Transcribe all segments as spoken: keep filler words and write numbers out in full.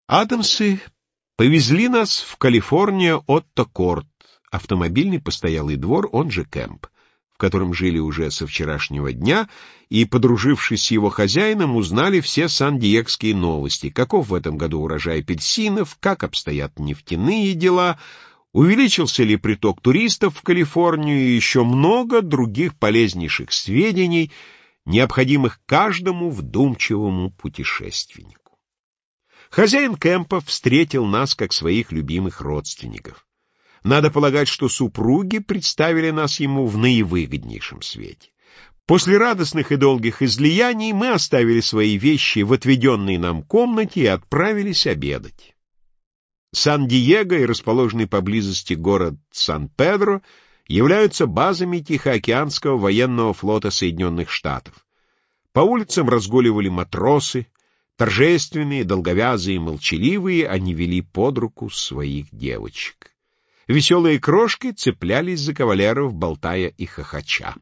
Адамсы повезли нас в Калифорнию Отто-Корт, автомобильный постоялый двор, он же кэмп, в котором жили уже со вчерашнего дня, и, подружившись с его хозяином, узнали все сан-диегские новости, каков в этом году урожай апельсинов, как обстоят нефтяные дела, увеличился ли приток туристов в Калифорнию и еще много других полезнейших сведений, необходимых каждому вдумчивому путешественнику. Хозяин кэмпа встретил нас как своих любимых родственников. Надо полагать, что супруги представили нас ему в наивыгоднейшем свете. После радостных и долгих излияний мы оставили свои вещи в отведенной нам комнате и отправились обедать. Сан-Диего и расположенный поблизости город Сан-Педро являются базами Тихоокеанского военного флота Соединенных Штатов. По улицам разгуливали матросы, торжественные, долговязые, молчаливые, они вели под руку своих девочек. Веселые крошки цеплялись за кавалеров, болтая и хохоча.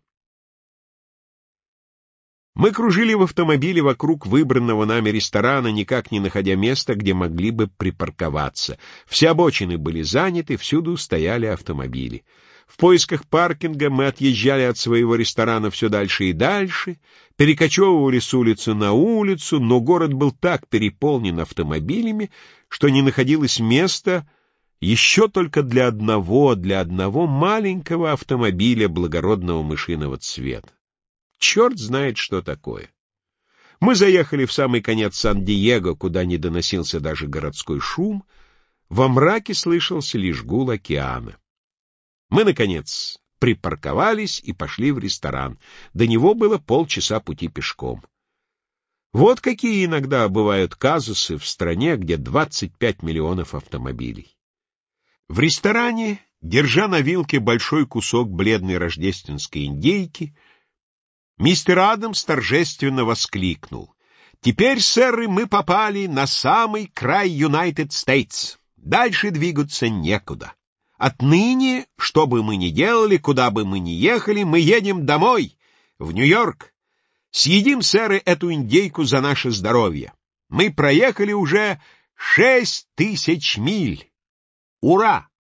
Мы кружили в автомобиле вокруг выбранного нами ресторана, никак не находя места, где могли бы припарковаться. Все обочины были заняты, всюду стояли автомобили. В поисках паркинга мы отъезжали от своего ресторана все дальше и дальше, перекочевывали с улицы на улицу, но город был так переполнен автомобилями, что не находилось места еще только для одного, для одного маленького автомобиля благородного мышиного цвета. Черт знает, что такое. Мы заехали в самый конец Сан-Диего, куда не доносился даже городской шум, во мраке слышался лишь гул океана. Мы, наконец, припарковались и пошли в ресторан. До него было полчаса пути пешком. Вот какие иногда бывают казусы в стране, где двадцать пять миллионов автомобилей. В ресторане, держа на вилке большой кусок бледной рождественской индейки, мистер Адамс торжественно воскликнул: «Теперь, сэры, мы попали на самый край Юнайтед Стейтс. Дальше двигаться некуда. Отныне, что бы мы ни делали, куда бы мы ни ехали, мы едем домой, в Нью-Йорк. Съедим, сэры, эту индейку за наше здоровье. Мы проехали уже шесть тысяч миль. Ура!»